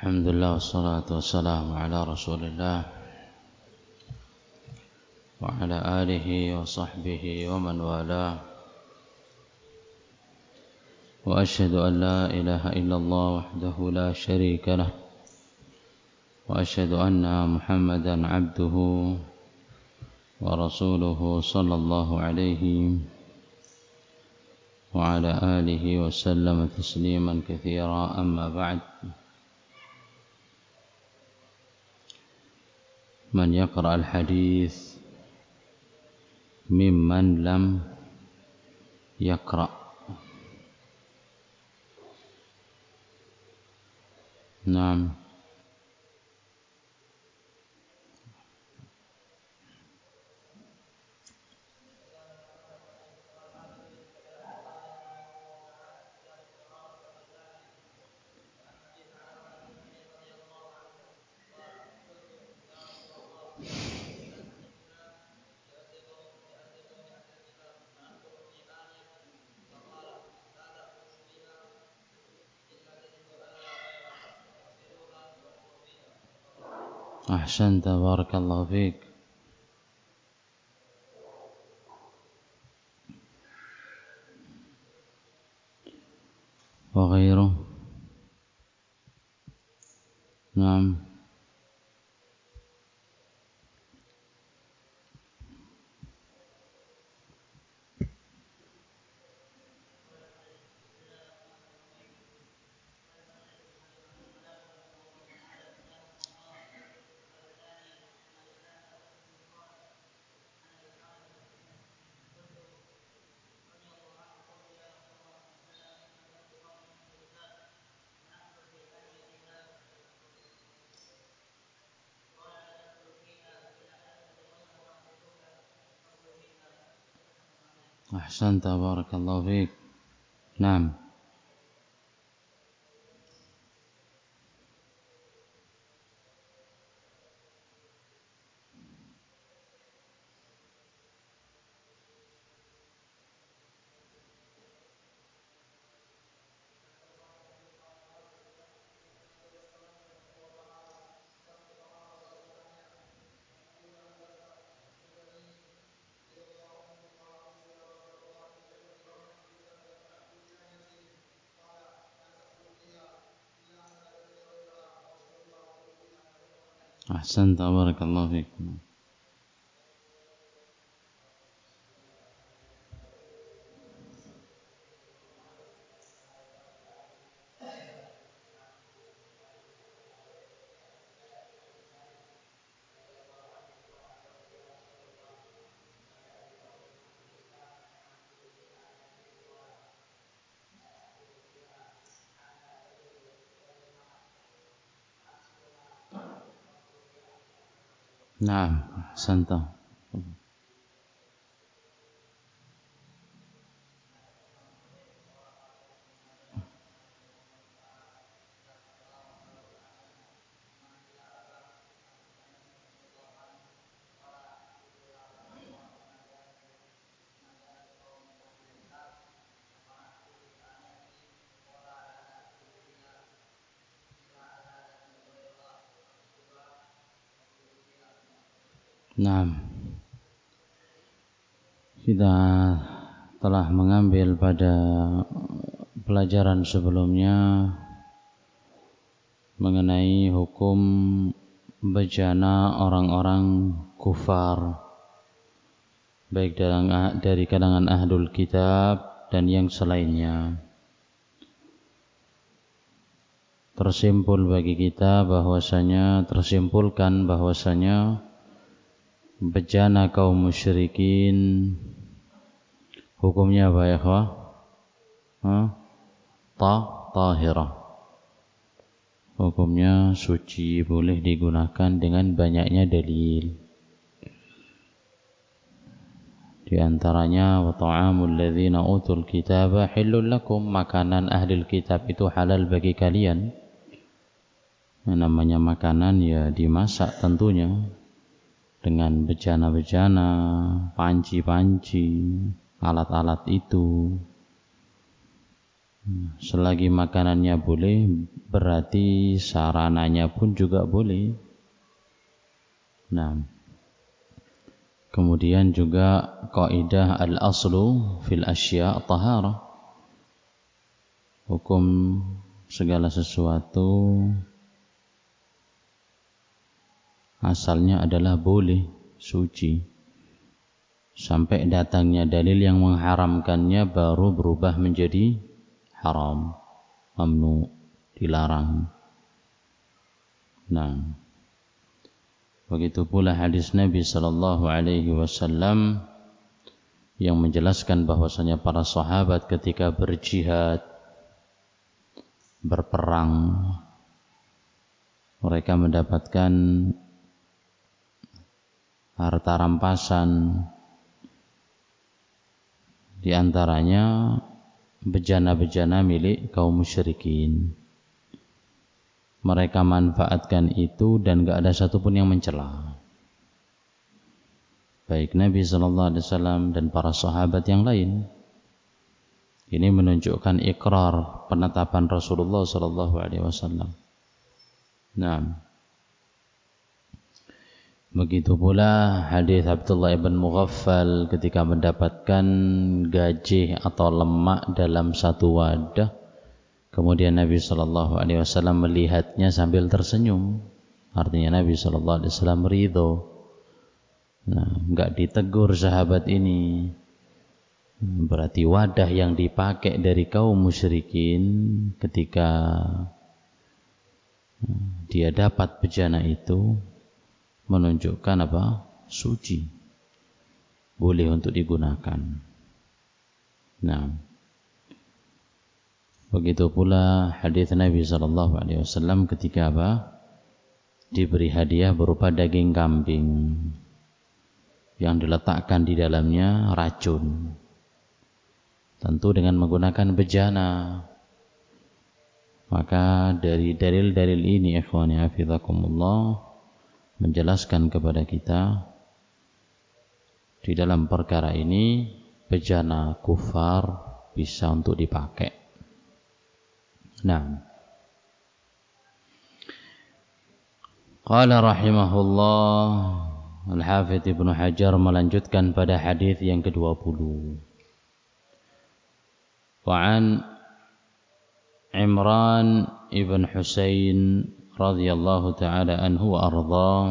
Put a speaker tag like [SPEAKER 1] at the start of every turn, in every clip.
[SPEAKER 1] Alhamdulillah wassalatu wassalamu ala Rasulillah wa ala alihi wa sahbihi wa man walah. Wa asyhadu an la ilaha illallah wahdahu la syarika lah wa asyhadu anna Muhammadan abduhu wa rasuluhu sallallahu alaihi wa ala alihi wa sallam tasliman katsira, amma ba'd. Man yaqra al-hadis mimman lam yaqra. Naam. Ahsanta, barakallahu fiik. Wa ghairuh. Naam. Ahsanta, barakallahu fiik. Naam. Ahsanta, barakallahu fiik. Naam, ahsanta. Naam. Kita telah mengambil pada pelajaran sebelumnya mengenai hukum bejana orang-orang kufar, baik dari kalangan ahlul kitab dan yang selainnya. Tersimpulkan bahwasanya bejana kaum musyrikin hukumnya apa ya ikhwah? Tahirah. Hukumnya suci, boleh digunakan dengan banyaknya dalil. Di antaranya wa ta'amul ladzina utul kitaba halal lakum, makanan ahli kitab itu halal bagi kalian. Yang namanya makanan ya dimasak tentunya dengan bejana-bejana, panci-panci, alat-alat itu. Selagi makanannya boleh, berarti sarananya pun juga boleh. Nah, kemudian juga kaidah al-aslu fil asya' taharah. Hukum segala sesuatu asalnya adalah boleh, suci. Sampai datangnya dalil yang mengharamkannya baru berubah menjadi haram, mamnu, dilarang. Nah, begitu pula hadis Nabi sallallahu alaihi wasallam yang menjelaskan bahwasanya para sahabat ketika berjihad, berperang, mereka mendapatkan harta rampasan, di antaranya bejana-bejana milik kaum musyrikin. Mereka manfaatkan itu dan gak ada satupun yang mencela, baik Nabi SAW dan para sahabat yang lain. Ini menunjukkan ikrar penetapan Rasulullah SAW. Nah, begitu pula hadis Abdullah ibn Mughaffal ketika mendapatkan gajih atau lemak dalam satu wadah, kemudian Nabi SAW melihatnya sambil tersenyum. Artinya Nabi SAW ridho. Nah, enggak ditegur sahabat ini. Berarti wadah yang dipakai dari kaum musyrikin ketika dia dapat bejana itu menunjukkan apa? Suci, boleh untuk digunakan. Nah, begitu pula hadis Nabi SAW ketika apa? Diberi hadiah berupa daging kambing yang diletakkan di dalamnya racun, tentu dengan menggunakan bejana. Maka dari dalil-dalil ini ikhwani hafizakumullah menjelaskan kepada kita di dalam perkara ini bejana kufar bisa untuk dipakai. Nah, qala rahimahullah, Al-Hafidz Ibnu Hajar melanjutkan pada hadis yang ke-20. Wa'an Imran ibn Husain radhiyallahu ta'ala anhu wa ardhah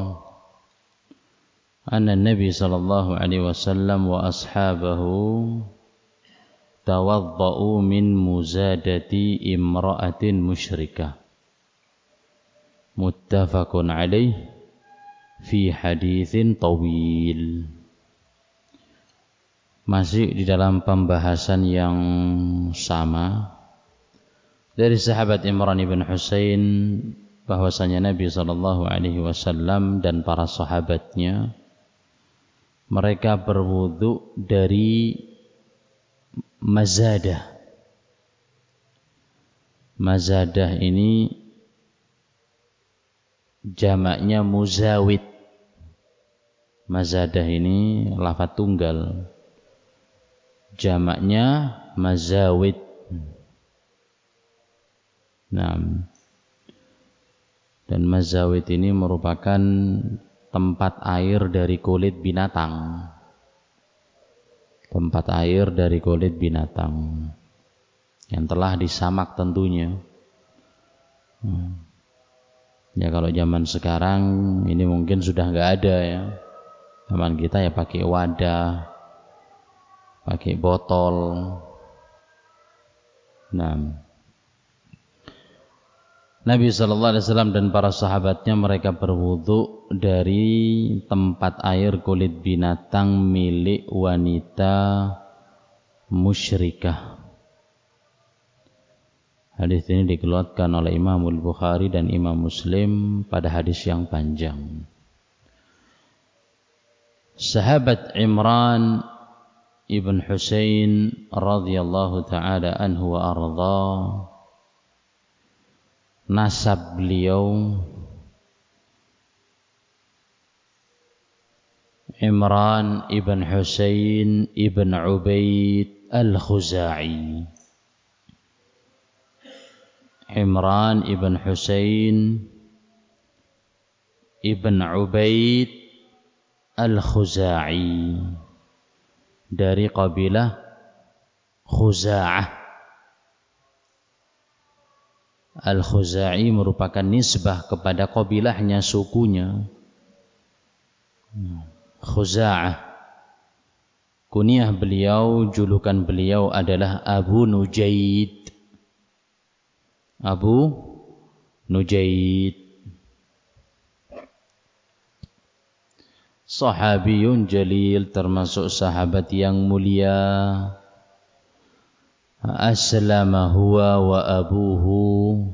[SPEAKER 1] anna Nabi sallallahu alaihi wasallam wa ashabahu tawadda'u min muzadati imra'atin musyrikah muttafaqun alaih fi haditsin tawil. Masih di dalam pembahasan yang sama dari sahabat Imran ibn Husain bahwasanya Nabi SAW dan para sahabatnya mereka berwudu dari mazadah. Mazadah ini jamaknya muzawid. Mazadah ini lafaz tunggal, jamaknya mazawid. Nah, dan mazawid ini merupakan tempat air dari kulit binatang. Tempat air dari kulit binatang yang telah disamak tentunya. Ya kalau zaman sekarang ini mungkin sudah nggak ada ya. Zaman kita ya pakai wadah, pakai botol. Nah, Nabi SAW dan para sahabatnya mereka berwudu dari tempat air kulit binatang milik wanita musyrikah. Hadis ini dikeluarkan oleh Imam Al-Bukhari dan Imam Muslim pada hadis yang panjang. Sahabat Imran ibn Husain radhiyallahu ta'ala anhu wa ardhah, nasab beliau Imran ibn Husain ibn Ubaid al-Khuzai. Imran ibn Husain ibn Ubaid al-Khuza'i dari kabilah Khuza'ah. Al-Khuza'i merupakan nisbah kepada kabilahnya, sukunya Khuza'ah. Kunyah beliau, julukan beliau adalah Abu Nujaid. Abu Nujaid, sahabiyun jalil, termasuk sahabat yang mulia. Aslama huwa wa abuhu,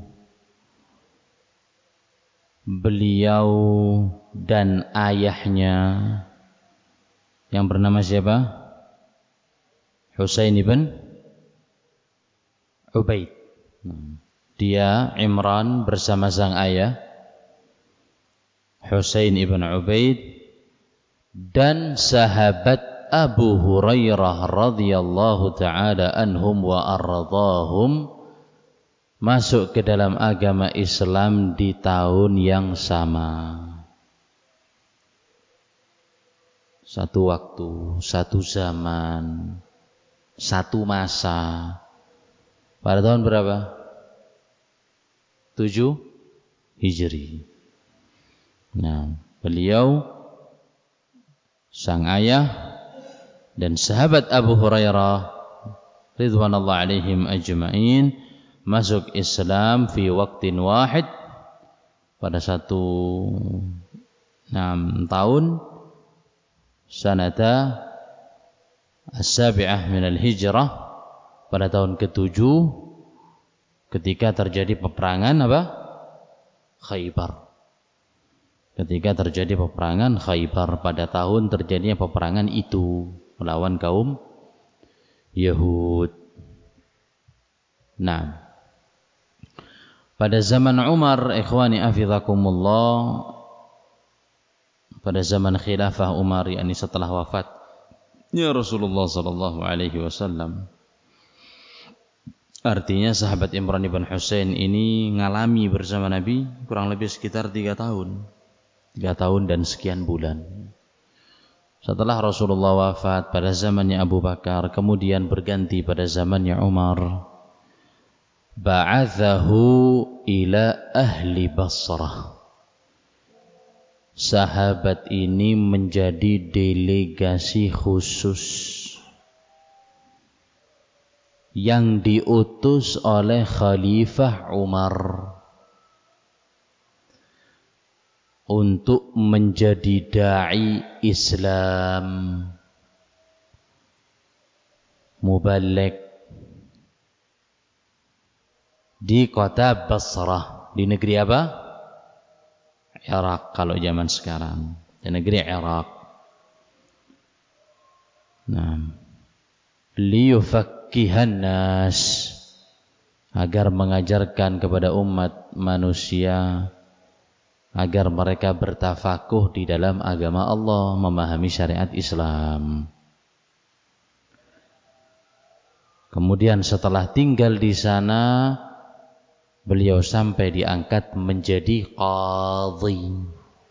[SPEAKER 1] beliau dan ayahnya yang bernama siapa? Husain ibn Ubaid. Dia Imran bersama sang ayah Husain ibn Ubaid, dan sahabat Abu Hurairah radhiyallahu ta'ala anhum wa ardhahum masuk ke dalam agama Islam di tahun yang sama. Satu waktu, satu zaman, satu masa. Pada tahun berapa? 7 Hijri. Nah, beliau, sang ayah dan sahabat Abu Hurairah ridwanullah alaihim ajma'in masuk Islam fi waqtin wahid, pada satu tahun, sanata as-sabi'ah minal hijrah, pada tahun ke-7 ketika terjadi peperangan apa? Khaybar. Ketika terjadi peperangan Khaybar, pada tahun terjadinya peperangan itu melawan kaum Yahud. Nah, pada zaman Umar, ikhwani afizakumullah, pada zaman khilafah Umar, yakni setelah wafatnya Rasulullah sallallahu alaihi wasallam, artinya sahabat Imran ibn Husain ini ngalami bersama Nabi kurang lebih sekitar 3 tahun dan sekian bulan. Setelah Rasulullah wafat pada zamannya Abu Bakar, kemudian berganti pada zamannya Umar, ba'athahu ila ahli Basrah. Sahabat ini menjadi delegasi khusus yang diutus oleh Khalifah Umar untuk menjadi da'i Islam, muballigh di kota Basrah, di negeri apa? Irak kalau zaman sekarang, di negeri Irak. Nah, liyufakkihan nas, agar mengajarkan kepada umat manusia agar mereka bertafakuh di dalam agama Allah, memahami syariat Islam. Kemudian setelah tinggal di sana, beliau sampai diangkat menjadi qadhi.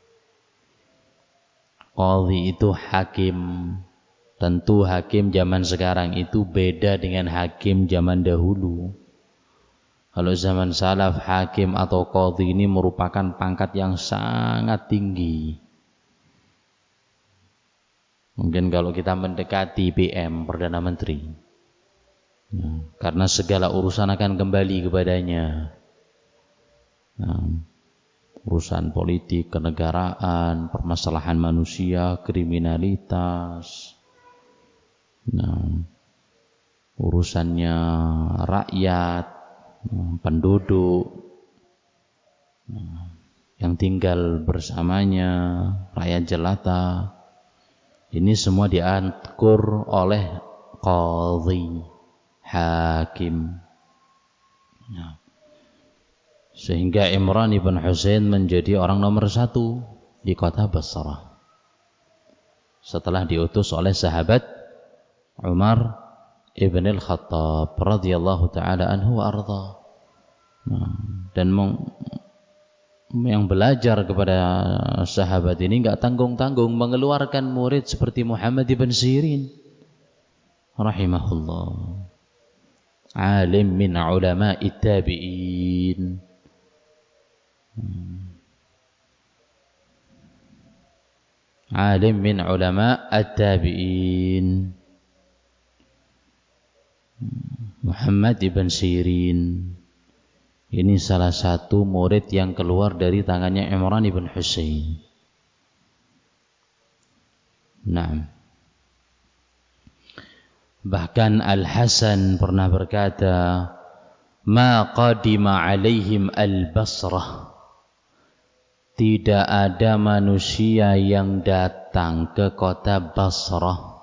[SPEAKER 1] Qadhi itu hakim. Tentu hakim zaman sekarang itu beda dengan hakim zaman dahulu. Kalau zaman salaf, hakim atau qadhi ini merupakan pangkat yang sangat tinggi. Mungkin kalau kita mendekati PM, Perdana Menteri, karena segala urusan akan kembali kepadanya. Urusan politik, kenegaraan, permasalahan manusia, kriminalitas, urusannya rakyat, penduduk yang tinggal bersamanya, rakyat jelata, ini semua diatur oleh qadhi, hakim. Sehingga Imran ibn Husain menjadi orang nomor 1 di kota Basrah setelah diutus oleh sahabat Umar ibn al-Khattab radhiyallahu ta'ala anhu wa arda. Dan yang belajar kepada sahabat ini enggak tanggung-tanggung mengeluarkan murid seperti Muhammad ibn Sirin rahimahullah, alim min ulama'i tabi'in. Alim min ulama at-tabi'in, Muhammad ibn Sirin. Ini salah satu murid yang keluar dari tangannya Imran ibn Husain. Naam. Bahkan Al-Hasan pernah berkata, "Ma qadima alaihim al-Basrah." Tidak ada manusia yang datang ke kota Basrah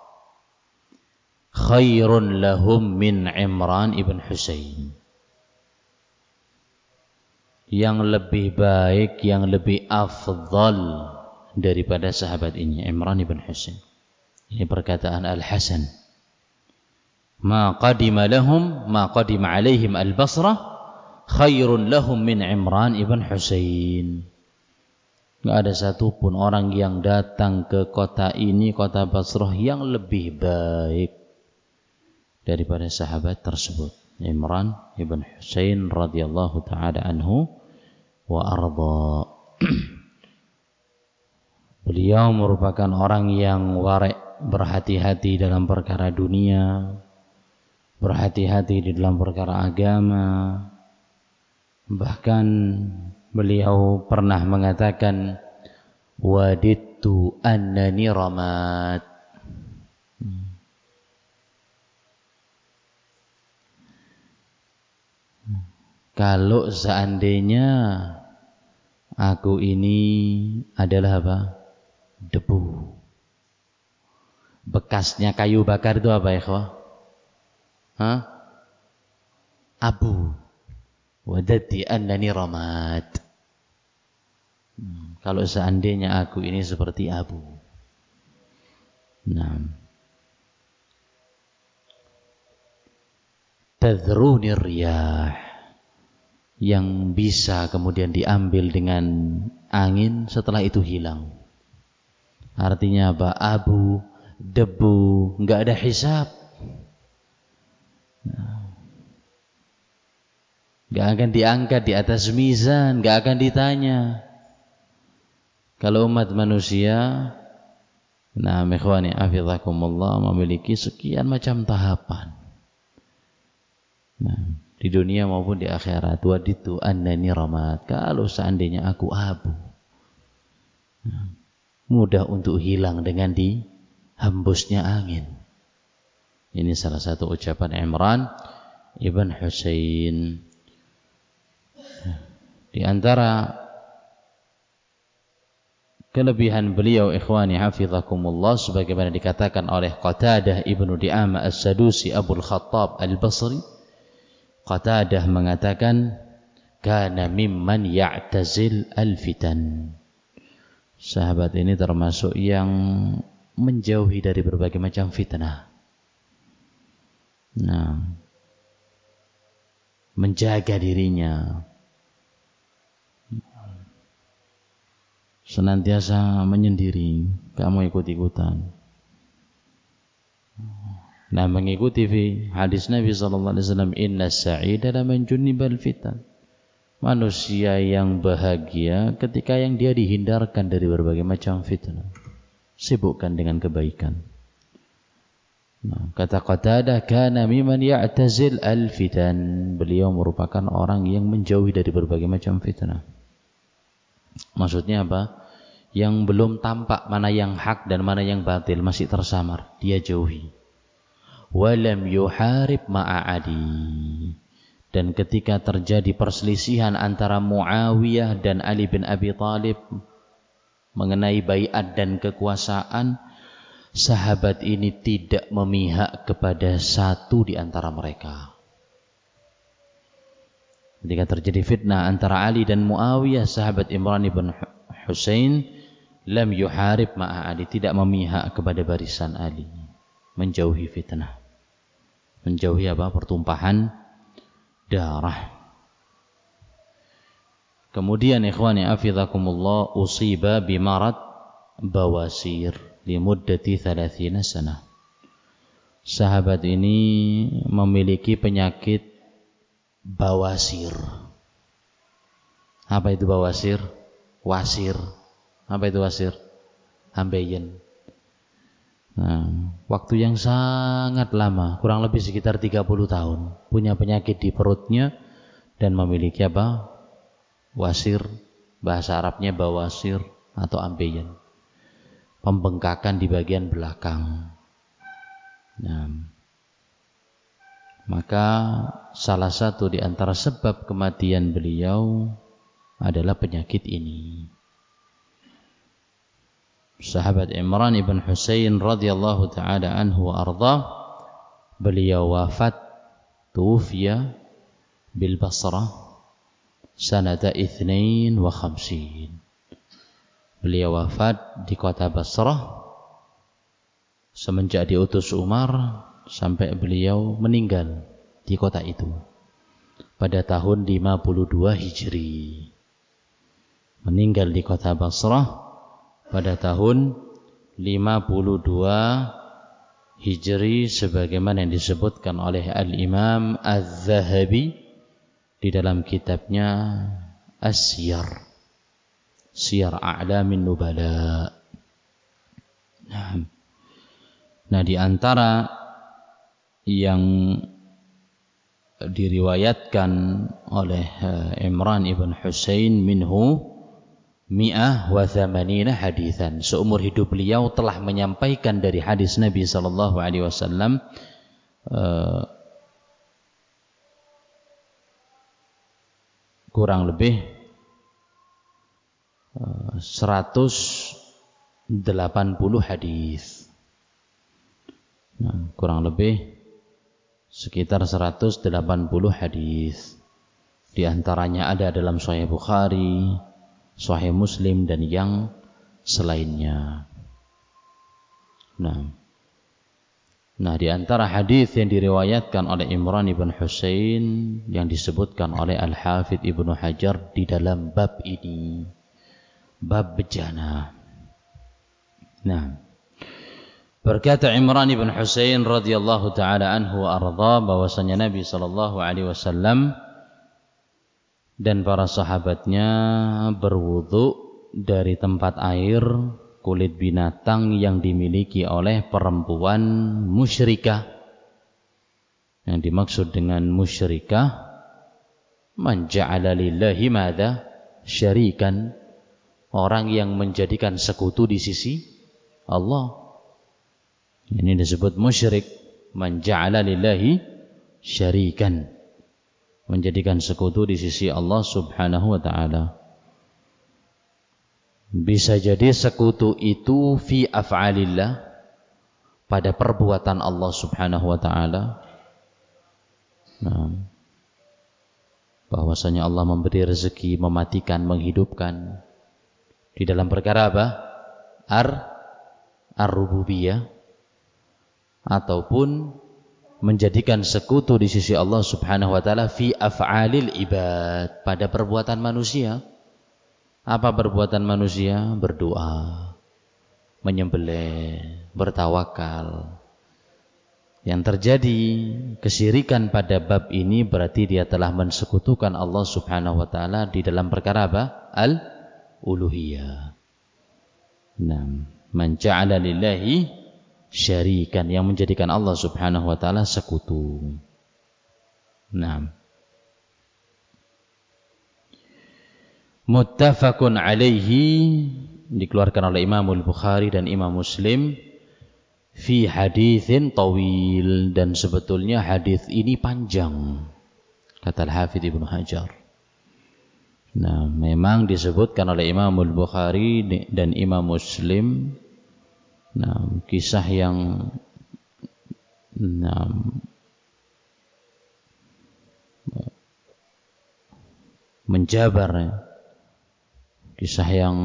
[SPEAKER 1] khairun lahum min Imran ibn Husain, yang lebih baik, yang lebih afdal daripada sahabat ini, Imran ibn Husain. Ini perkataan Al-Hasan. Ma qadima alaihim al-Basrah khairun lahum min Imran ibn Husain. Tidak ada satupun orang yang datang ke kota ini, kota Basrah, yang lebih baik daripada sahabat tersebut, Imran ibn Husain radhiyallahu ta'ala anhu wa arda. Beliau merupakan orang yang warek, berhati-hati dalam perkara dunia, berhati-hati di dalam perkara agama. Bahkan beliau pernah mengatakan, wadidtu annani ramat. Kalau seandainya aku ini adalah apa? Debu. Bekasnya kayu bakar itu apa, ikhwah? Abu. Wadadti annani ramat. Kalau seandainya aku ini seperti abu. Nah, tadhruni riyah, yang bisa kemudian diambil dengan angin, setelah itu hilang. Artinya apa? Abu, debu, enggak ada hisab. Enggak akan diangkat di atas mizan, enggak akan ditanya. Kalau umat manusia, nah ikhwani hafizakumullah, memiliki sekian macam tahapan. Nah, di dunia maupun di akhirat, waditu annani ramat. Kalau seandainya aku abu, mudah untuk hilang dengan dihembusnya angin. Ini salah satu ucapan Imran ibn Husain. Di antara kelebihan beliau, ikhwani hafizakumullah, sebagaimana dikatakan oleh Qatadah ibnu Di'amah as-Sadusi Abul Khattab al-Basri, Qatadah mengatakan, kana mimman ya'tazil al-fitan. Sahabat ini termasuk yang menjauhi dari berbagai macam fitnah. Nah, menjaga dirinya, senantiasa menyendiri, kamu ikut-ikutan. Nah, mengikuti hadis Nabi SAW, inna sa'ida laman junibal fitan. Manusia yang bahagia ketika yang dia dihindarkan dari berbagai macam fitnah. Sibukkan dengan kebaikan. Nah, kata Qatadah, kana mimman ya'tazil al-fitan. Beliau merupakan orang yang menjauhi dari berbagai macam fitnah. Maksudnya apa? Yang belum tampak mana yang hak dan mana yang batil, masih tersamar, dia jauhi. Walam yuharib ma'adi. Dan ketika terjadi perselisihan antara Muawiyah dan Ali bin Abi Thalib mengenai baiat dan kekuasaan, sahabat ini tidak memihak kepada satu di antara mereka. Ketika terjadi fitnah antara Ali dan Muawiyah, sahabat Imran ibn Husain lam yuharib ma'a Ali, tidak memihak kepada barisan Ali, menjauhi fitnah, menjauhi apa? Pertumpahan darah. Kemudian ikhwani afizakumullah usiba bimarad bawasir limuddati 30 sanah. Sahabat ini memiliki penyakit bawasir. Apa itu bawasir? Wasir. Apa itu wasir? Ambeien. Nah, waktu yang sangat lama, kurang lebih sekitar 30 tahun, punya penyakit di perutnya dan memiliki apa? Wasir, bahasa Arabnya bawasir atau ambeien. Pembengkakan di bagian belakang. Nah, maka salah satu di antara sebab kematian beliau adalah penyakit ini. Sahabat Imran ibn Husain radhiyallahu taala anhu wa arda, beliau wafat tuwfiya bil Basrah sanata 52. Beliau wafat di kota Basrah semenjak diutus Umar sampai beliau meninggal di kota itu pada tahun 52 Hijri. Meninggal di kota Basrah pada tahun 52 Hijri sebagaimana yang disebutkan oleh Al-Imam Az-Zahabi di dalam kitabnya As-Siyar, Siyar A'lamin Nubala. Nah, di antara yang diriwayatkan oleh Imran ibn Husain minhu 180 haditsan. Seumur hidup beliau telah menyampaikan dari hadis Nabi sallallahu alaihi wasallam kurang lebih 180 hadis. Nah, kurang lebih sekitar 180 hadis. Di antaranya ada dalam Sahih Bukhari, Sahih Muslim dan yang selainnya. Nah, di antara hadis yang diriwayatkan oleh Imran ibn Husain yang disebutkan oleh Al-Hafidz Ibnu Hajar di dalam bab ini, bab bejana. Nah, berkata Imran ibn Husain radhiyallahu taala anhu wa arda, bahwasanya Nabi sallallahu alaihi wasallam dan para sahabatnya berwudu dari tempat air kulit binatang yang dimiliki oleh perempuan musyrikah. Yang dimaksud dengan musyrikah, man ja'ala lillahi madza syarikan, orang yang menjadikan sekutu di sisi Allah. Ini disebut musyrik. Man ja'ala lillahi syarikan, menjadikan sekutu di sisi Allah subhanahu wa ta'ala. Bisa jadi sekutu itu fi af'alillah, pada perbuatan Allah subhanahu wa ta'ala. Nah, bahwasanya Allah memberi rezeki, mematikan, menghidupkan. Di dalam perkara apa? Ar-rububiyah. Ataupun menjadikan sekutu di sisi Allah subhanahu wa ta'ala fi af'alil ibad, pada perbuatan manusia. Apa perbuatan manusia? Berdoa, menyembelih, bertawakal. Yang terjadi kesyirikan pada bab ini berarti dia telah mensekutukan Allah subhanahu wa ta'ala di dalam perkara apa? Al-uluhiyah. Nah, man ja'ala lillahi syarikan, yang menjadikan Allah subhanahu wa ta'ala sekutu. Nah, muttafaqun alaihi, dikeluarkan oleh Imam Al-Bukhari dan Imam Muslim, fi haditsin tawil, dan sebetulnya hadis ini panjang, kata Al-Hafidz Ibnu Hajar. Nah, memang disebutkan oleh Imam Al-Bukhari dan Imam Muslim, nah, kisah yang menjabar, kisah yang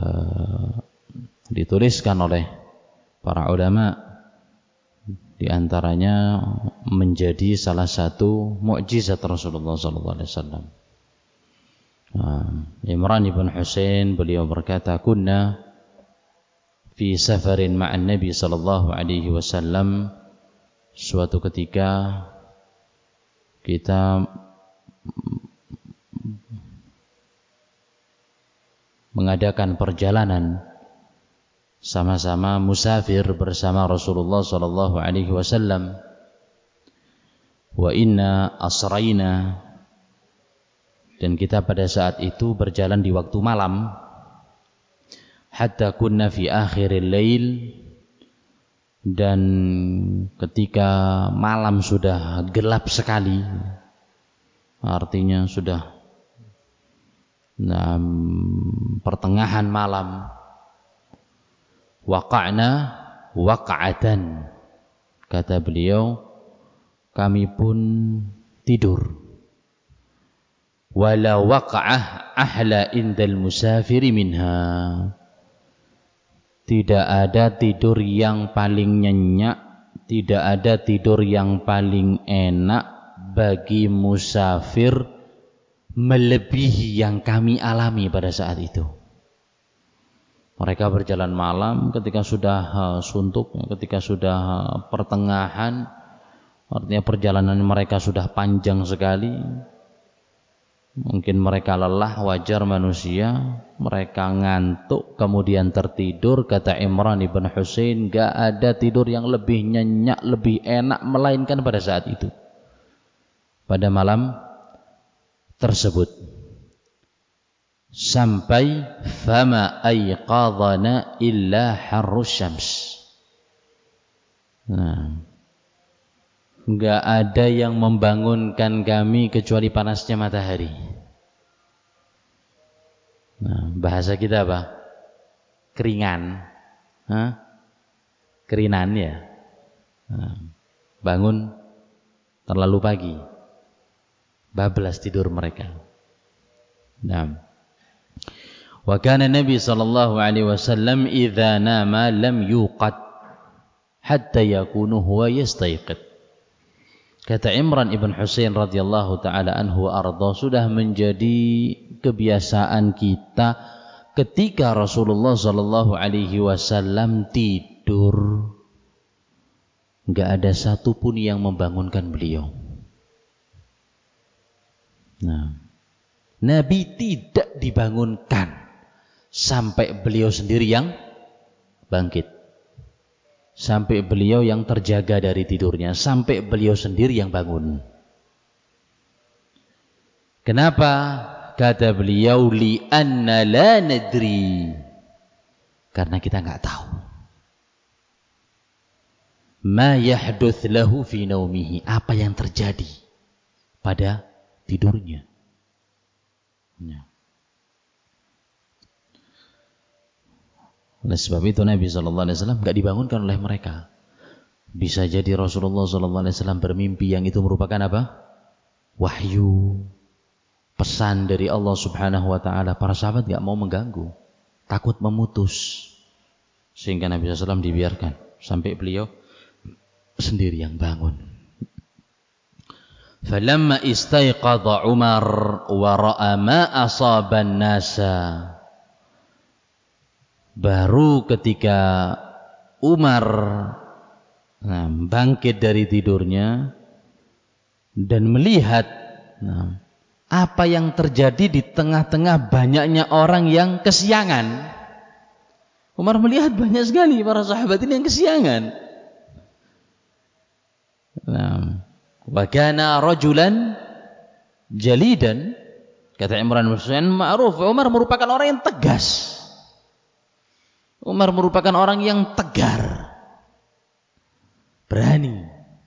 [SPEAKER 1] dituliskan oleh para ulama, di antaranya menjadi salah satu mukjizat Rasulullah sallallahu alaihi wasallam. Imran ibn Husain beliau berkata, kunna fi safarin ma'an Nabi sallallahu alaihi wasallam, suatu ketika kita mengadakan perjalanan sama-sama musafir bersama Rasulullah sallallahu alaihi wasallam. Wa inna asrayna, dan kita pada saat itu berjalan di waktu malam. Hatta kunna fi akhiril lail, dan ketika malam sudah gelap sekali, artinya sudah pertengahan malam, waqa'na waqa'atan, kata beliau, kami pun tidur. Wala waqa'ah ahla indal musafiri minha, tidak ada tidur yang paling nyenyak, tidak ada tidur yang paling enak bagi musafir melebihi yang kami alami pada saat itu. Mereka berjalan malam, ketika sudah suntuk, ketika sudah pertengahan, artinya perjalanan mereka sudah panjang sekali. Mungkin mereka lelah, wajar manusia, mereka ngantuk, kemudian tertidur. Kata Imran ibn Husain, gak ada tidur yang lebih nyenyak, lebih enak melainkan pada saat itu, pada malam tersebut. Sampai fama ayqadhana illa harrus syams. Enggak ada yang membangunkan kami kecuali panasnya matahari. Bahasa kita apa? Keringan. Kerinan ya. Bangun terlalu pagi, bablas tidur mereka. Wa kana Nabi sallallahu alaihi wasallam idza nama lam yuqad hatta yakunu huwa yastayqid. Kata Imran ibn Husain radhiyallahu taala anhu arda, sudah menjadi kebiasaan kita ketika Rasulullah sallallahu alaihi wasallam tidur, enggak ada satupun yang membangunkan beliau. Nabi tidak dibangunkan sampai beliau sendiri yang bangkit, sampai beliau yang terjaga dari tidurnya, sampai beliau sendiri yang bangun. Kenapa? Kata beliau, li'anna la nadri, karena kita enggak tahu ma yahduth lahu fi naumihi, apa yang terjadi pada tidurnya. Oleh sebab itu Nabi SAW enggak dibangunkan oleh mereka. Bisa jadi Rasulullah SAW bermimpi yang itu merupakan apa? Wahyu, pesan dari Allah Subhanahu wa taala. Para sahabat enggak mau mengganggu, takut memutus, sehingga Nabi SAW dibiarkan sampai beliau sendiri yang bangun. Falamma istayqadha Umar wa ra'a ma asaban nasa, baru ketika Umar bangkit dari tidurnya dan melihat apa yang terjadi di tengah-tengah banyaknya orang yang kesiangan. Umar melihat banyak sekali para sahabat ini yang kesiangan. Wa kana rajulan jalidan, kata Imran bin Husain, ma'ruf, Umar merupakan orang yang tegas. Umar merupakan orang yang tegar, berani.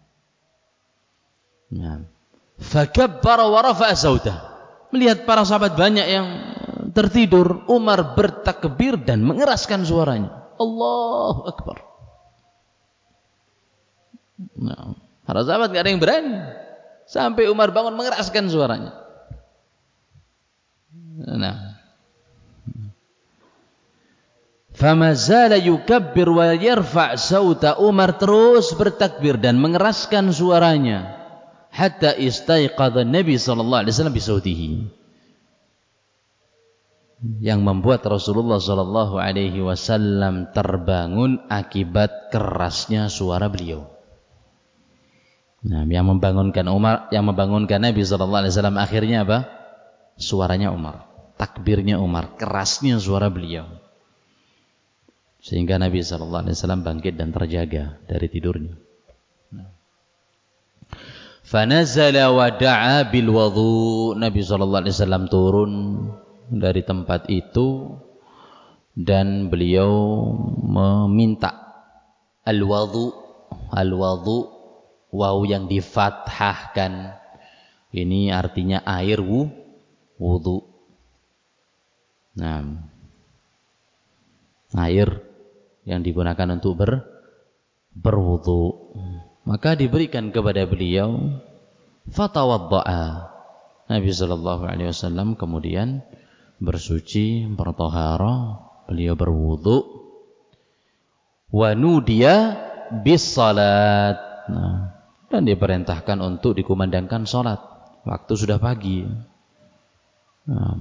[SPEAKER 1] Fakabbara wa rafa'a sautah. Melihat para sahabat banyak yang tertidur, Umar bertakbir dan mengeraskan suaranya. Allahu Akbar. Para sahabat tidak ada yang berani, sampai Umar bangun mengeraskan suaranya. Fama zala yukabbir wa yarfa' sauta, Umar terus bertakbir dan mengeraskan suaranya hatta istaiqadha Nabi sallallahu alaihi wasallam bi sautihi, yang membuat Rasulullah sallallahu alaihi wasallam terbangun akibat kerasnya suara beliau. Nah, yang membangunkan Nabi sallallahu alaihi wasallam akhirnya apa? Suaranya Umar, takbirnya Umar, kerasnya suara beliau. Sehingga Nabi sallallahu alaihi wasallam bangkit dan terjaga dari tidurnya. Fanazala wa da'a bil wudhu. Nabi sallallahu alaihi wasallam turun dari tempat itu dan beliau meminta al-wudhu. Al-wudhu, waw yang difathahkan ini artinya air wudhu. Nah, air yang digunakan untuk berwudhu. Maka diberikan kepada beliau, fatawadda'a. Nabi sallallahu alaihi wasallam kemudian bersuci, bertaharah, beliau berwudhu. Wa nudiya bis salat. Nah, dan diperintahkan untuk dikumandangkan salat. Waktu sudah pagi. Nah,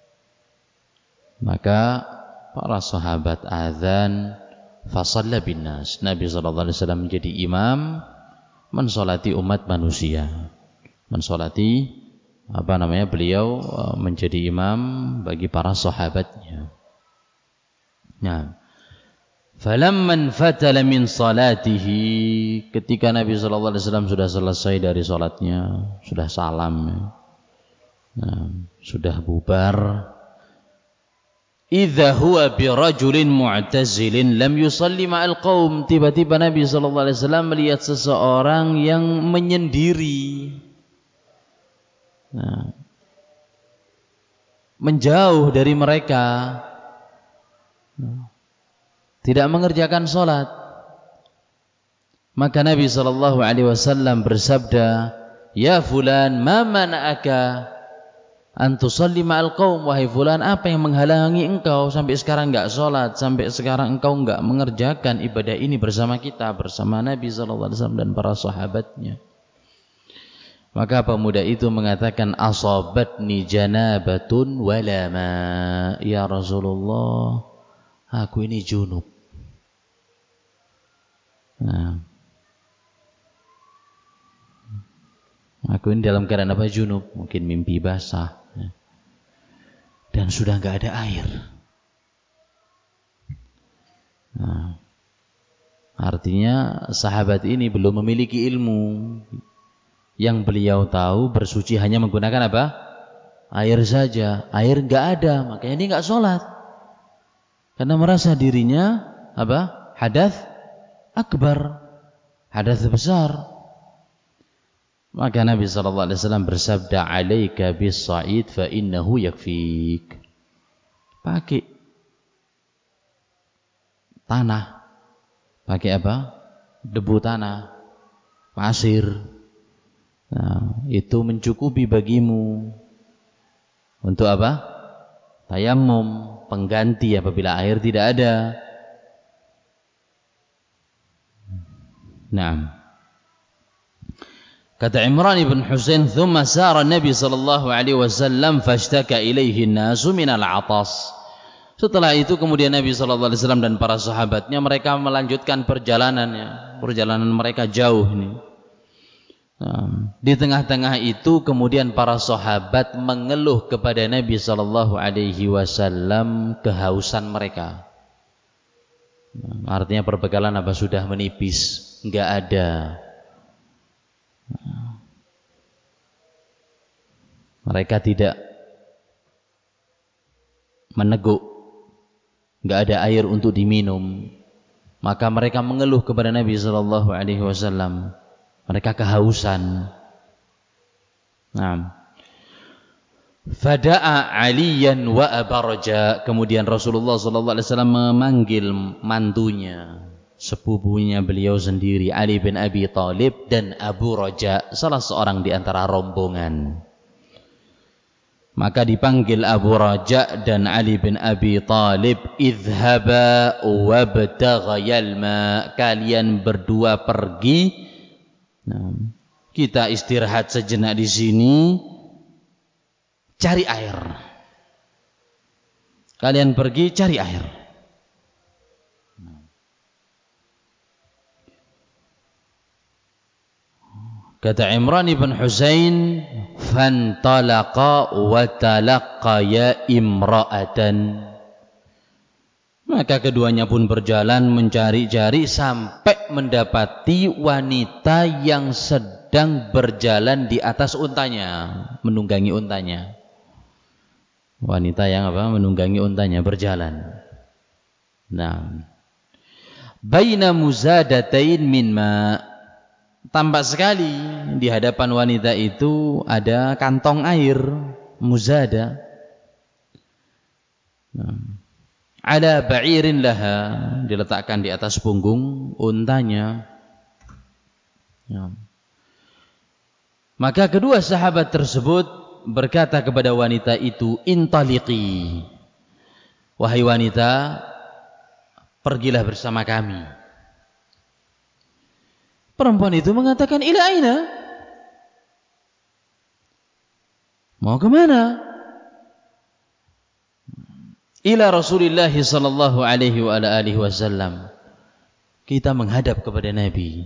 [SPEAKER 1] maka para sahabat azan, fasalla bin nas. Nabi sallallahu alaihi wasallam menjadi imam mensolati umat manusia. Mensolati beliau menjadi imam bagi para sahabatnya. Nah, falamman fatala min salatihi, ketika Nabi sallallahu alaihi wasallam sudah selesai dari salatnya, sudah salam, sudah bubar, idza huwa bi rajulin mu'tazilin lam yusalli ma'al qaum. Tiba-tiba Nabi sallallahu alaihi wasallam melihat seseorang yang menyendiri, menjauh dari mereka, tidak mengerjakan salat. Maka Nabi sallallahu alaihi wasallam bersabda, "Ya fulan, ma mana'aka an tusalli ma'al qaum?" Wahai fulan, apa yang menghalangi engkau sampai sekarang enggak salat, sampai sekarang engkau enggak mengerjakan ibadah ini bersama kita, bersama Nabi sallallahu alaihi wasallam dan para sahabatnya? Maka pemuda itu mengatakan, asabatni janabatun wala ma. Ya Rasulullah, aku ini junub. Nah, aku ini dalam keadaan apa? Junub, mungkin mimpi basah, dan sudah enggak ada air. Nah, artinya sahabat ini belum memiliki ilmu. Yang beliau tahu bersuci hanya menggunakan apa? Air saja. Air enggak ada, makanya dia enggak sholat. Karena merasa dirinya apa? Hadath akbar, hadath besar. Maka Nabi sallallahu alaihi wasallam bersabda, "Alaika bis-sa'id fa innahu yakfik." Pakai tanah. Pakai apa? Debu tanah, pasir. Nah, itu mencukupi bagimu untuk apa? Tayammum, pengganti apabila air tidak ada. Nah, kata Imran ibn Husain, "Thumma sara Nabi sallallahu alaihi wasallam fashtaka ilaihi an-nasu min al-'atas." Setelah itu kemudian Nabi sallallahu alaihi wasallam dan para sahabatnya mereka melanjutkan perjalanannya. Perjalanan mereka jauh ini. Nah, di tengah-tengah itu kemudian para sahabat mengeluh kepada Nabi sallallahu alaihi wasallam kehausan mereka. Nah, artinya perbekalan apa sudah menipis, enggak ada. Mereka tidak meneguk, enggak ada air untuk diminum. Maka mereka mengeluh kepada Nabi sallallahu alaihi wasallam. Mereka kehausan. Nah, fada'a Aliyan wa Abarja. Kemudian Rasulullah sallallahu alaihi wasallam memanggil mantunya, sepupunya beliau sendiri, Ali bin Abi Thalib dan Abu Raja, salah seorang di antara rombongan. Maka dipanggil Abu Raja dan Ali bin Abi Thalib, idhhaba wabtaghayal ma. Kalian berdua pergi, nah, kita istirahat sejenak di sini, cari air. Kalian pergi cari air. Kata Imran ibn Husain, "Fantalaqa wa talaqqaya imra'atan." Maka keduanya pun berjalan mencari-cari sampai mendapati wanita yang sedang berjalan di atas untanya, menunggangi untanya. Wanita yang apa? Menunggangi untanya, berjalan. Nah, baina muzadatain min ma'. Tampak sekali di hadapan wanita itu ada kantong air, muzada. Ada ba'irin laha, diletakkan di atas punggung untanya. Maka kedua sahabat tersebut berkata kepada wanita itu, "Intaliqi, wahai wanita, pergilah bersama kami." Perempuan itu mengatakan, "Ila aina?" Mau kemana? Ila Rasulullah sallallahu alaihi wa alihi wasallam. Kita menghadap kepada Nabi.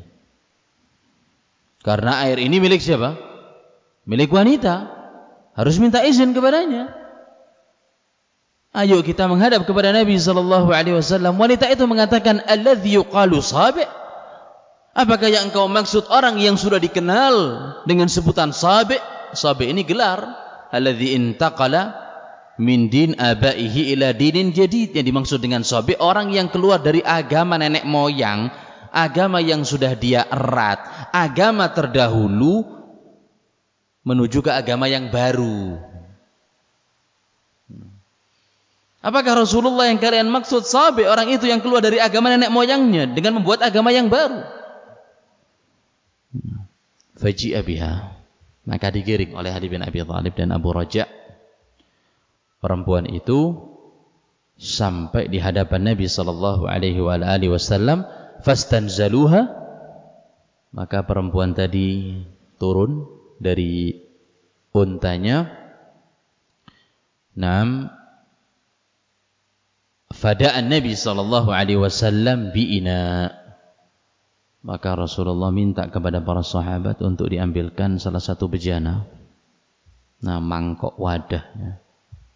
[SPEAKER 1] Karena air ini milik siapa? Milik wanita. Harus minta izin kepadanya. Ayo kita menghadap kepada Nabi sallallahu alaihi wasallam. Wanita itu mengatakan, "Alladzi yuqalu sabi'." Apakah yang engkau maksud orang yang sudah dikenal dengan sebutan sabi'? Sabi' ini gelar. Alladzi intaqala min din abaihi ila dinin jadid. Yang dimaksud dengan sabi' orang yang keluar dari agama nenek moyang, agama yang sudah dia erat, agama terdahulu menuju ke agama yang baru. Apakah Rasulullah yang kalian maksud sabi' orang itu yang keluar dari agama nenek moyangnya dengan membuat agama yang baru? Faji'a biha, maka digiring oleh Ali bin Abi Thalib dan Abu Raja' perempuan itu sampai di hadapan Nabi sallallahu alaihi wa alihi wasallam. Fastanzaluha, maka perempuan tadi turun dari untanya. Naam, fada'an Nabi sallallahu alaihi wasallam bi'ina, maka Rasulullah minta kepada para sahabat untuk diambilkan salah satu bejana, nah mangkok wadahnya.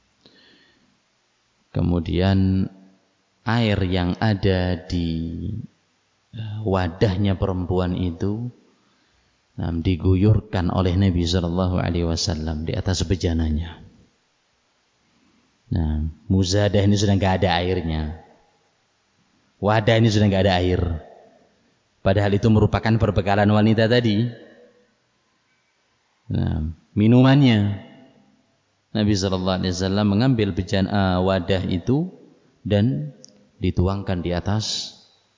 [SPEAKER 1] Kemudian air yang ada di wadahnya perempuan itu diguyurkan oleh Nabi sallallahu alaihi wasallam di atas bejananya. Nah, muzadah ini sudah enggak ada airnya. Wadah ini sudah enggak ada air. Padahal itu merupakan perbekalan wanita tadi. Nah, minumannya. Nabi sallallahu alaihi wasallam mengambil wadah itu dan dituangkan di atas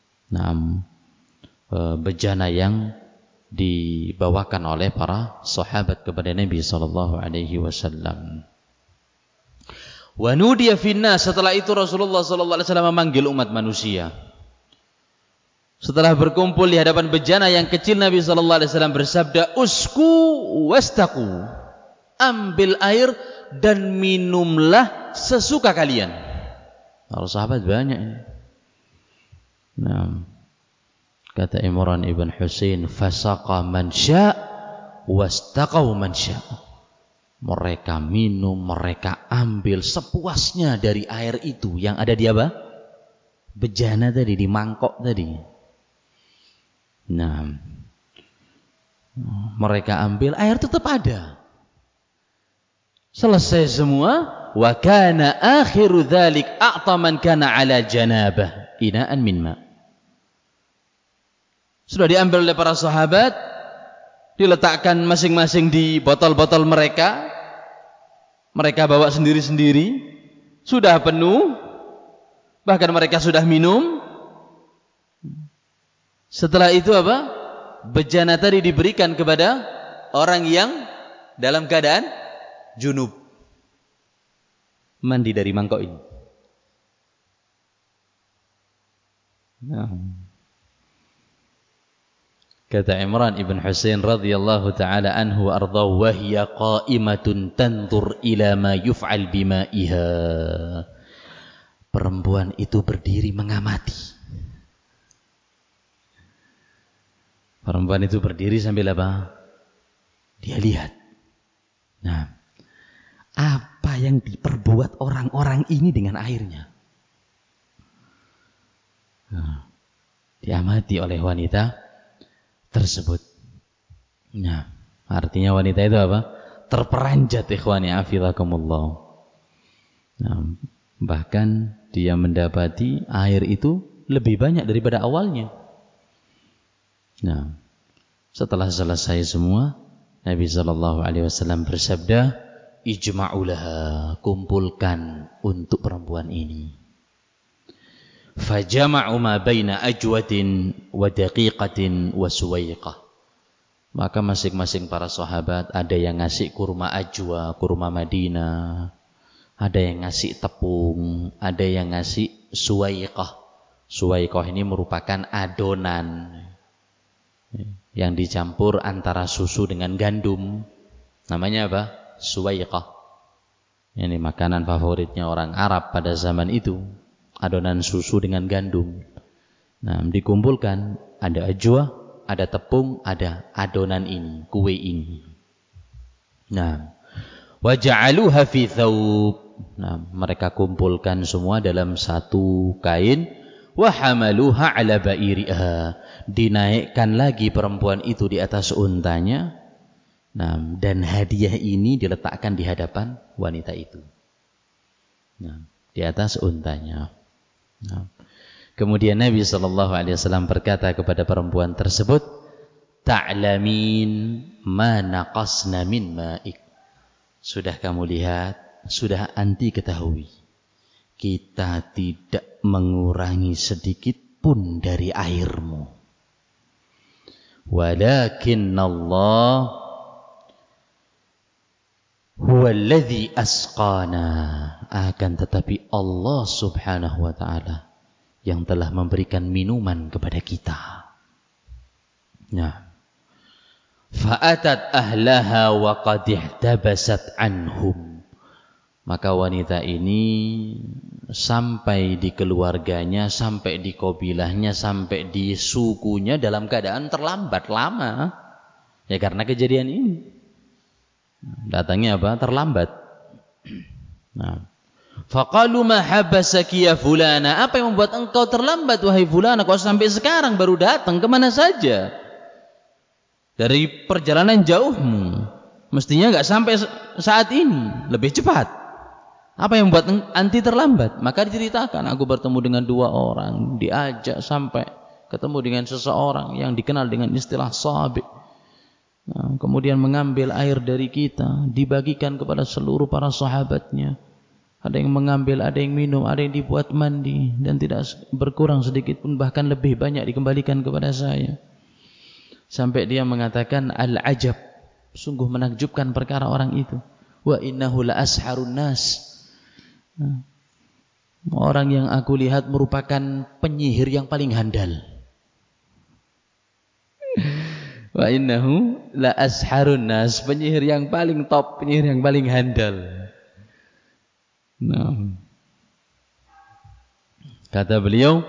[SPEAKER 1] bejana yang dibawakan oleh para sahabat kepada Nabi sallallahu alaihi wasallam. Wa nudiya finna, setelah itu Rasulullah sallallahu alaihi wasallam memanggil umat manusia. Setelah berkumpul di hadapan bejana yang kecil, Nabi sallallahu alaihi wasallam bersabda, "Usku wastaqu." Ambil air dan minumlah sesuka kalian. Para sahabat banyak ini. Nah, kata Imran ibn Husain, "Fasaqa man sya' wastaqau man sya'." Mereka minum, mereka ambil sepuasnya dari air itu yang ada di apa? Bejana tadi, di mangkok tadi. Nah, mereka ambil, air tetap ada. Selesai semua, wa kana akhiru dzalik a'ta man kana ala janabah ina'an min ma'. Sudah diambil oleh para sahabat, diletakkan masing-masing di botol-botol mereka. Mereka bawa sendiri-sendiri. Sudah penuh, bahkan mereka sudah minum. Setelah itu apa? Bejana tadi diberikan kepada orang yang dalam keadaan junub, mandi dari mangkok ini. Nah, kata Imran ibn Husain radhiyallahu taala anhu ardhahu, wa hiya qa'imatun tanzur ila ma yuf'al bima'iha.
[SPEAKER 2] Perempuan itu berdiri mengamati. Perempuan itu berdiri sambil apa? Dia lihat. Nah, apa yang diperbuat orang-orang ini dengan airnya? Nah, diamati oleh wanita tersebut. Nah, artinya wanita itu apa? Terperanjat, ikhwani afilakumullah. Nah, bahkan dia mendapati air itu lebih banyak daripada awalnya. Nah, setelah selesai semua, Nabi SAW bersabda, ijma'u laha, kumpulkan untuk perempuan ini. Fajama'u ma baina ajwatin wa daqiqatin wa suwaiqah. Maka masing-masing para sahabat, ada yang ngasih kurma ajwa, kurma Madinah, ada yang ngasih tepung, ada yang ngasih suwaiqah. Suwaiqah ini merupakan adonan yang dicampur antara susu dengan gandum. Namanya apa? Suwaiqah. Ini makanan favoritnya orang Arab pada zaman itu. Adonan susu dengan gandum. Nah, dikumpulkan, ada ajwa, ada tepung, ada adonan ini, kue ini. Nah, waja'aluha fi thawb. Nah, mereka kumpulkan semua dalam satu kain. Wa hamaluha ala ba'iriha. Dinaikkan lagi perempuan itu di atas untanya. Nah, dan hadiah ini diletakkan di hadapan wanita itu. Nah, di atas untanya. Nah, kemudian Nabi SAW berkata kepada perempuan tersebut, ta'lamin ma naqasna min ma'ik. Sudah kamu lihat, sudah anti ketahui, kita tidak mengurangi sedikit pun dari airmu. Walakin Allah huwallazi asqana. Akan tetapi Allah subhanahu wa ta'ala yang telah memberikan minuman kepada kita. Nah, fa'atat ahlaha wa qad ihtabasat anhum. Maka wanita ini sampai di keluarganya, sampai di kabilahnya, sampai di sukunya dalam keadaan terlambat lama. Ya karena kejadian ini. Datangnya apa? Terlambat. Nah, faqalu ma habasaki ya fulana. Apa yang membuat engkau terlambat wahai fulana? Kau sampai sekarang baru datang, kemana saja? Dari perjalanan jauhmu, mestinya enggak sampai saat ini, lebih cepat. Apa yang membuat anti terlambat? Maka diceritakan, aku bertemu dengan dua orang, diajak sampai ketemu dengan seseorang yang dikenal dengan istilah sabi. Nah, kemudian mengambil air dari kita, dibagikan kepada seluruh para sahabatnya. Ada yang mengambil, ada yang minum, ada yang dibuat mandi, dan tidak berkurang sedikit pun, bahkan lebih banyak dikembalikan kepada saya. Sampai dia mengatakan, al-ajab, sungguh menakjubkan perkara orang itu. Wa innahu la asharun nas. Nah, orang yang aku lihat merupakan penyihir yang paling handal. Wa innahu la asharun nas, penyihir yang paling top, penyihir yang paling handal. Nah, kata beliau,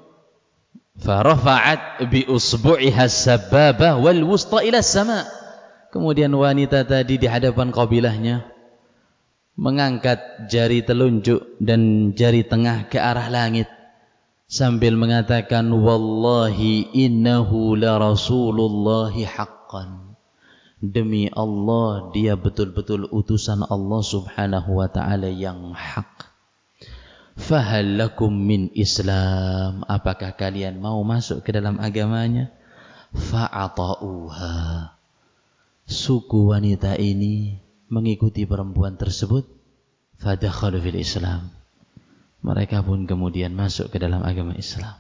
[SPEAKER 2] farafa'at bi usbu'iha as-sababah wal wusta ila as-sama'. Kemudian wanita tadi di hadapan kabilahnya mengangkat jari telunjuk dan jari tengah ke arah langit sambil mengatakan, wallahi innahu la rasulullahi haqqan. Demi Allah, dia betul-betul utusan Allah subhanahu wa ta'ala yang hak. Fahal lakum min Islam. Apakah kalian mau masuk ke dalam agamanya? Fa'ata'uha. Suku wanita ini mengikuti perempuan tersebut. Fadakhalu fil Islam. Mereka pun kemudian masuk ke dalam agama Islam.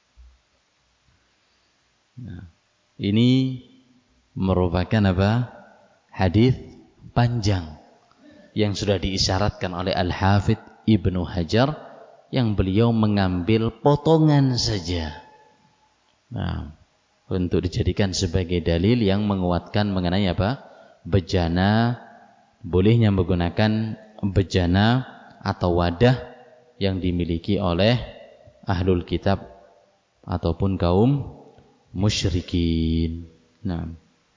[SPEAKER 2] Nah, ini merupakan apa? Hadis panjang yang sudah diisyaratkan oleh Al-Hafidh Ibnu Hajar, yang beliau mengambil potongan saja. Nah, untuk dijadikan sebagai dalil yang menguatkan mengenai apa? Bejana, bolehnya menggunakan bejana atau wadah yang dimiliki oleh ahlul kitab ataupun kaum musyrikin. Nah,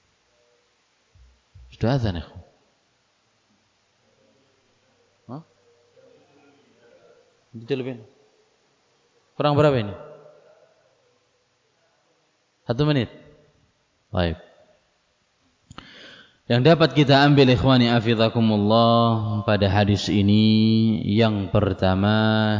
[SPEAKER 2] sudah azan ya? Hah? Itu lebih. Kurang berapa ini? 1 menit. Baik. Yang dapat kita ambil ikhwani afizakumullah pada hadis ini yang pertama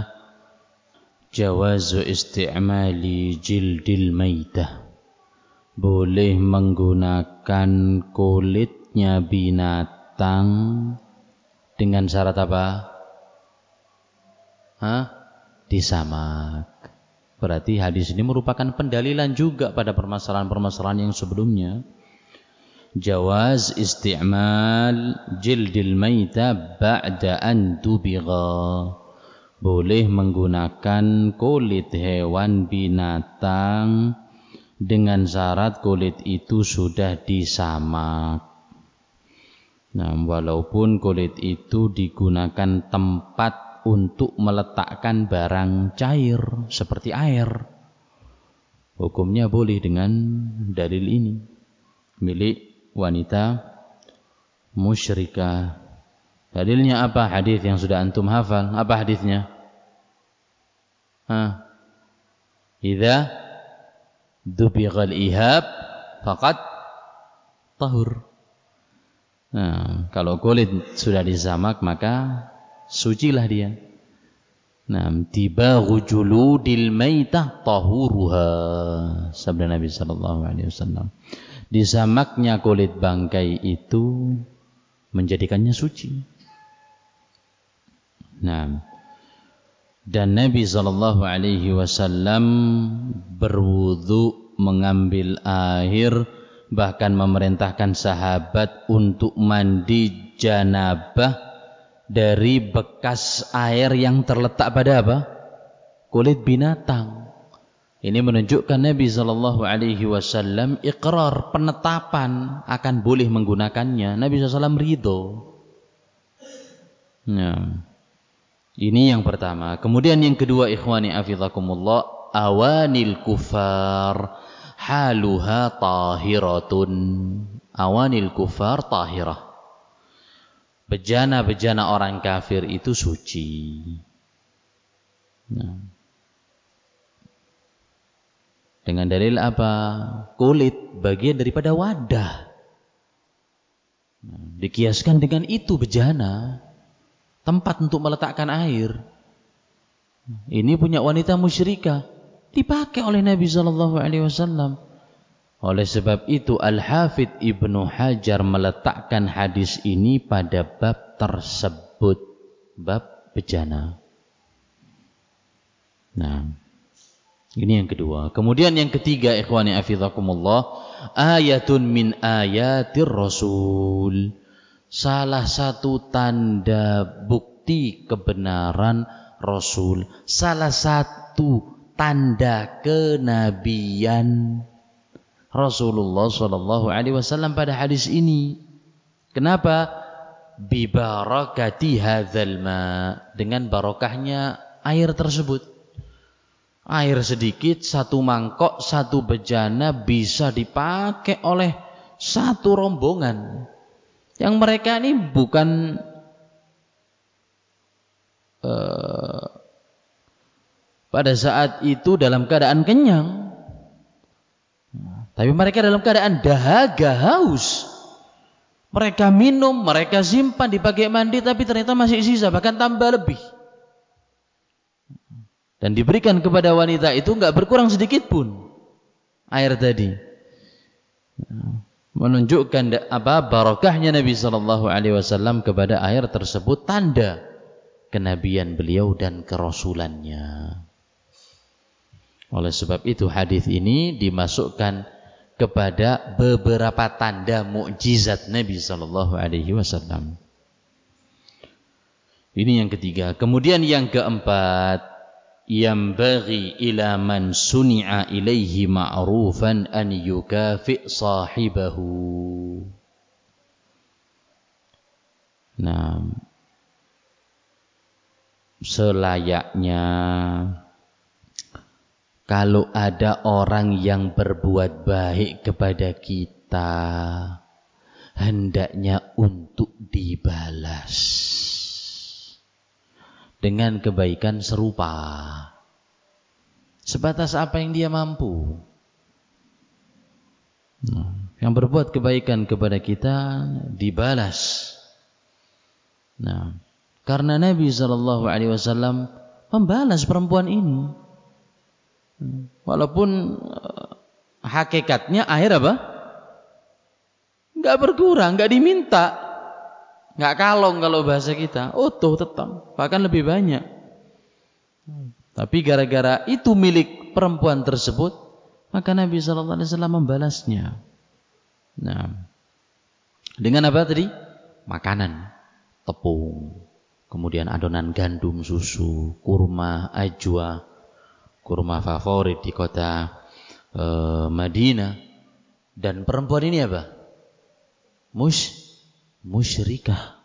[SPEAKER 2] jawazu isti'mali jildil maitah. Boleh menggunakan kulitnya binatang dengan syarat apa? Disamak. Berarti hadis ini merupakan pendalilan juga pada permasalahan-permasalahan yang sebelumnya. Jawaz isti'mal jildil maita ba'da an dubigha. Boleh menggunakan kulit hewan binatang dengan syarat kulit itu sudah disamak. Nah, walaupun kulit itu digunakan tempat untuk meletakkan barang cair seperti air, hukumnya boleh dengan dalil ini, milik wanita musyrikah. Dalilnya apa? Hadis yang sudah antum hafal. Apa hadisnya? Idza dubighal ihab faqad tahur. Nah, kalau kulit sudah disamak maka sucilah dia. Nah, tibaghu juludil maitah tahuruha. Sabda Nabi sallallahu alaihi wasallam. Disamaknya kulit bangkai itu menjadikannya suci. Nah, dan Nabi sallallahu alaihi wasallam berwudu, mengambil air, bahkan memerintahkan sahabat untuk mandi janabah dari bekas air yang terletak pada apa? Kulit binatang. Ini menunjukkan Nabi sallallahu alaihi wasallam iqrar, penetapan akan boleh menggunakannya. Nabi SAW ridho. Nah, ini yang pertama. Kemudian yang kedua, ikhwani afizakumullah, awanil kufar haluha tahiratun. Awanil kufar tahirah. Bejana-bejana orang kafir itu suci. Nah, dengan dalil apa? Kulit bagian daripada wadah. Nah, dikiaskan dengan itu bejana, tempat untuk meletakkan air. Ini punya wanita musyrikah, dipakai oleh Nabi sallallahu alaihi wasallam. Oleh sebab itu Al-Hafidh Ibnu Hajar meletakkan hadis ini pada bab tersebut, bab bejana. Nah, ini yang kedua. Kemudian yang ketiga, ikhwani afizakumullah, ayatun min ayatir Rasul. Salah satu tanda bukti kebenaran Rasul, salah satu tanda kenabian Rasulullah sallallahu alaihi wasallam pada hadis ini. Kenapa? Bi barakati hadzal ma, dengan barokahnya air tersebut. Air sedikit, satu mangkok, satu bejana bisa dipakai oleh satu rombongan. Yang mereka ini bukan pada saat itu dalam keadaan kenyang, tapi mereka dalam keadaan dahaga, haus. Mereka minum, mereka simpan dipakai mandi, tapi ternyata masih sisa, bahkan tambah lebih. Dan diberikan kepada wanita itu enggak berkurang sedikit pun air tadi. Menunjukkan apa? Barakahnya Nabi sallallahu alaihi wasallam kepada air tersebut, tanda kenabian beliau dan kerasulannya. Oleh sebab itu hadis ini dimasukkan kepada beberapa tanda mukjizat Nabi sallallahu alaihi wasallam. Ini yang ketiga. Kemudian yang keempat, yambaghi ila man suni'a ilaihi ma'rufan an yukafi sahibahu. Nah, selayaknya kalau ada orang yang berbuat baik kepada kita, hendaknya untuk dibalas dengan kebaikan serupa, sebatas apa yang dia mampu. Yang berbuat kebaikan kepada kita dibalas. Nah, karena Nabi SAW membalas perempuan ini, walaupun hakikatnya akhir apa? Enggak berkurang, enggak diminta, enggak kalong kalau bahasa kita, utuh tetap, bahkan lebih banyak. Tapi gara-gara itu milik perempuan tersebut, maka Nabi SAW membalasnya. Nah, dengan apa tadi? Makanan, tepung, kemudian adonan gandum, susu, kurma, ajwa, kurma favorit di kota Madinah. Dan perempuan ini apa? Musyrikah.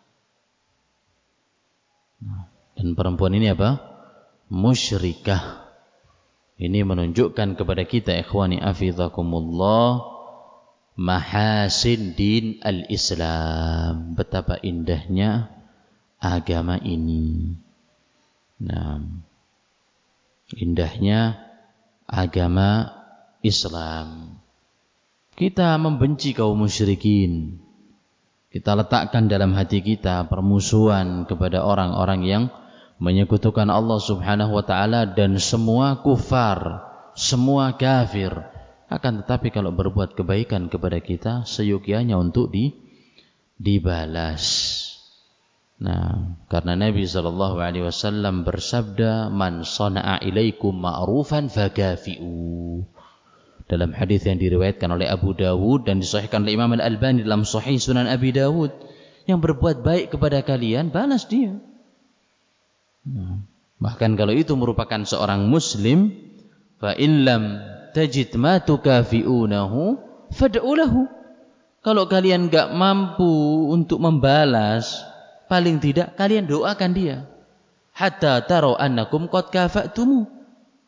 [SPEAKER 2] Dan perempuan ini apa? Musyrikah. Ini menunjukkan kepada kita, ikhwani afizakumullah, mahasin din al-Islam, betapa indahnya agama ini. Nah, indahnya agama Islam. Kita membenci kaum musyrikin, kita letakkan dalam hati kita permusuhan kepada orang-orang yang menyekutukan Allah Subhanahu wa taala dan semua kufar, semua kafir. Akan tetapi kalau berbuat kebaikan kepada kita, seyogyanya untuk dibalas. Nah, karena Nabi SAW bersabda, "Man sana'a ilaikum ma'rufan fakafi'u." Dalam hadis yang diriwayatkan oleh Abu Dawud dan disahihkan oleh Imam Al-Albani dalam Sahih Sunan Abi Dawud, yang berbuat baik kepada kalian, balas dia. Nah, bahkan kalau itu merupakan seorang muslim, fa in lam tajid ma tukafi'unahu fad'u lahu. Kalau kalian enggak mampu untuk membalas, paling tidak kalian doakan dia. Hatta taro annakum qad kafa'tumu.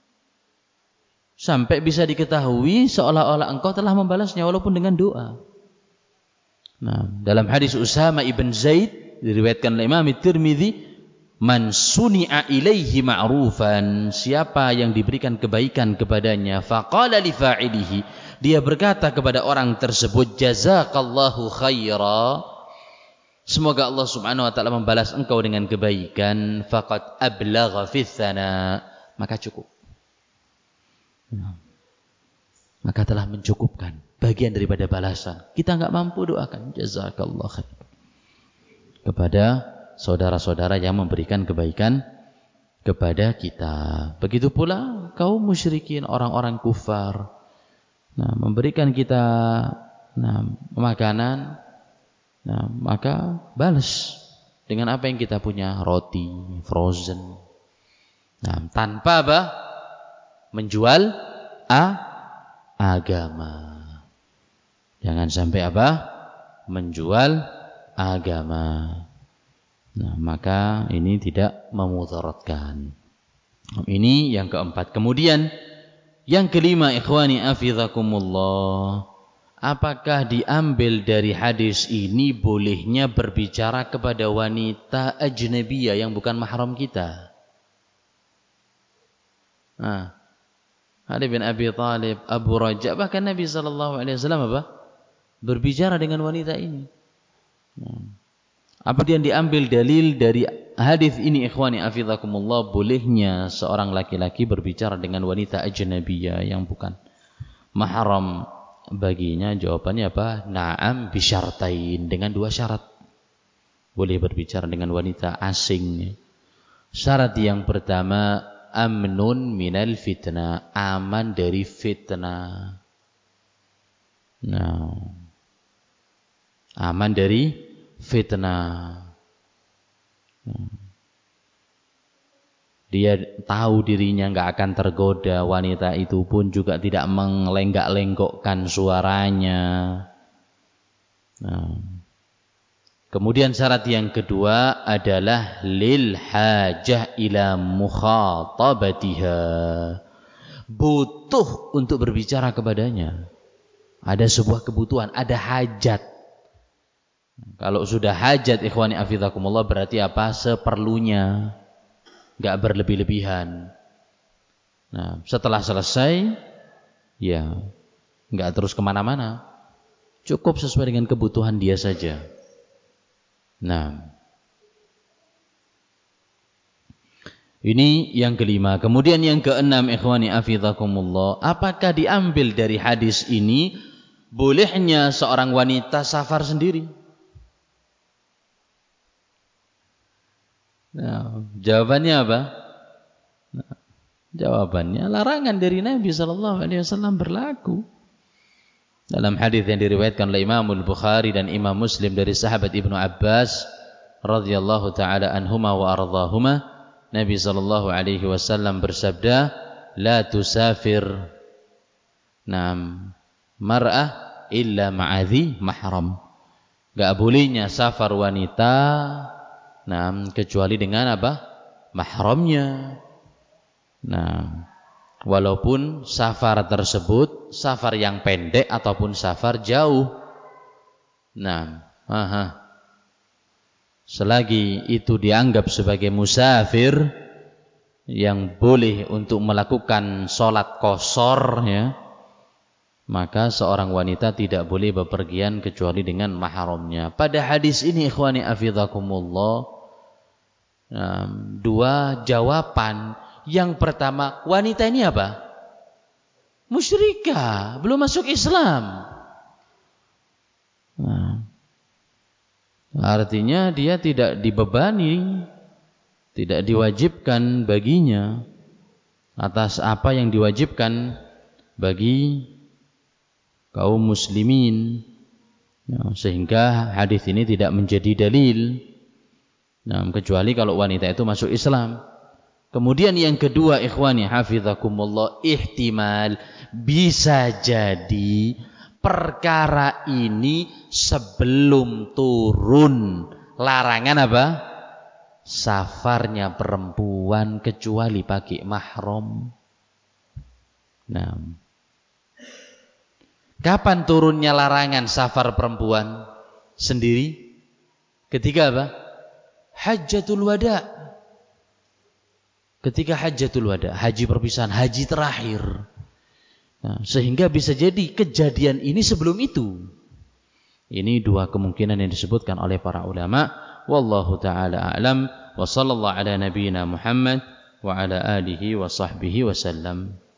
[SPEAKER 2] Sampai bisa diketahui seolah-olah engkau telah membalasnya walaupun dengan doa. Nah, dalam hadis Usama ibn Zaid diriwayatkan oleh Imam Tirmidzi, man suni'a ilaihi ma'rufan, siapa yang diberikan kebaikan kepadanya, faqala li fa'ilihi, dia berkata kepada orang tersebut, jazakallahu khaira, semoga Allah Subhanahu wa taala membalas engkau dengan kebaikan, faqad ablagha fi tsana, maka cukup. Maka telah mencukupkan bagian daripada balasan. Kita enggak mampu, doakan jazakallahu khair kepada saudara-saudara yang memberikan kebaikan kepada kita. Begitu pula kaum musyrikin, orang-orang kufar, memberikan kita makanan, maka balas dengan apa yang kita punya, roti frozen. Tanpa apa? Menjual agama. Jangan sampai apa? Menjual agama. Maka ini tidak memudaratkan. Ini yang keempat. Kemudian yang kelima, ikhwani afizakumullah, apakah diambil dari hadis ini bolehnya berbicara kepada wanita ajnabiyah yang bukan mahram kita? Ali bin Abi Thalib, Abu Raja, bahkan Nabi SAW apa? Berbicara dengan wanita ini. Apa yang diambil dalil dari hadis ini, ikhwani afizakumullah, bolehnya seorang laki-laki berbicara dengan wanita ajnabiyah yang bukan mahram baginya? Jawabannya apa? Na'am bisyartain, dengan dua syarat. Boleh berbicara dengan wanita asing. Syarat yang pertama, amnun minal fitnah, aman dari fitnah. Aman dari fitnah. Dia tahu dirinya enggak akan tergoda, wanita itu pun juga tidak melenggak-lenggokkan suaranya. Kemudian syarat yang kedua adalah lil hajah ila mukhatabatiha. Butuh untuk berbicara kepadanya. Ada sebuah kebutuhan, ada hajat. Kalau sudah hajat, ikhwani afizakumullah, berarti apa? Seperlunya. Enggak berlebih-lebihan. Nah, setelah selesai, ya enggak terus kemana-mana. Cukup sesuai dengan kebutuhan dia saja. Nah, ini yang kelima. Kemudian yang keenam, ikhwani afizakumullah, apakah diambil dari hadis ini bolehnya seorang wanita safar sendiri? Nah, jawabannya apa? Nah, jawabannya larangan dari Nabi SAW berlaku. Dalam hadis yang diriwayatkan oleh Imam Al-Bukhari dan Imam Muslim dari sahabat Ibnu Abbas radhiyallahu taala anhuma wa ardhahuma, Nabi sallallahu alaihi wasallam bersabda, "La tusafir mar'ah illa ma'adhi mahram." Enggak bolehnya safar wanita kecuali dengan apa? Mahramnya. Walaupun safar tersebut safar yang pendek ataupun safar jauh. Selagi itu dianggap sebagai musafir yang boleh untuk melakukan sholat qashar, ya, maka seorang wanita tidak boleh bepergian kecuali dengan mahramnya. Pada hadis ini, ikhwani afizakumullah, dua jawaban. Yang pertama, wanita ini apa? Musyrikah, belum masuk Islam. Artinya dia tidak dibebani, tidak diwajibkan baginya atas apa yang diwajibkan bagi kaum muslimin. Sehingga hadis ini tidak menjadi dalil. Kecuali kalau wanita itu masuk Islam. Kemudian yang kedua, ikhwani hafizakumullah, ihtimal, bisa jadi perkara ini sebelum turun larangan apa? Safarnya perempuan kecuali pakai mahram. Kapan turunnya larangan safar perempuan sendiri? Ketika apa? Hajjatul wada'. Ketika hajjatul wada', haji perpisahan, haji terakhir. Sehingga bisa jadi kejadian ini sebelum itu. Ini dua kemungkinan yang disebutkan oleh para ulama. Wallahu ta'ala a'lam. Wa sallallahu ala nabiyyina Muhammad wa ala alihi wa sahbihi wa sallam.